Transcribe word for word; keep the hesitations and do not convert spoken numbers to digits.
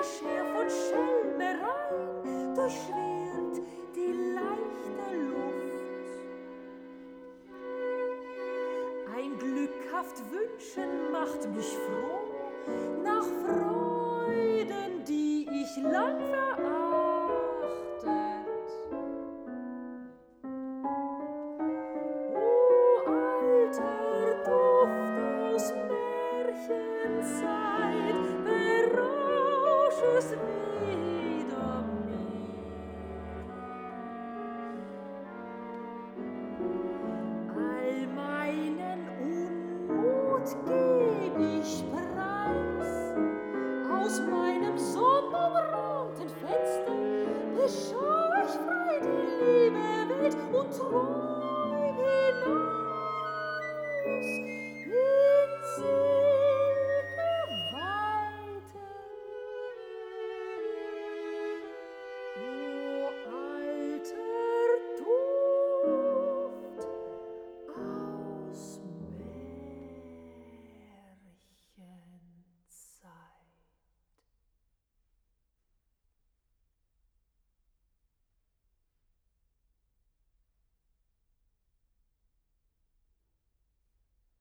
Geschirr von Schelmereien durchschwirrt die leichte Luft. Ein glückhaft Wünschen macht mich froh nach Freuden, die ich lang verachtet. O alter Duft aus Märchenzeit, berausch es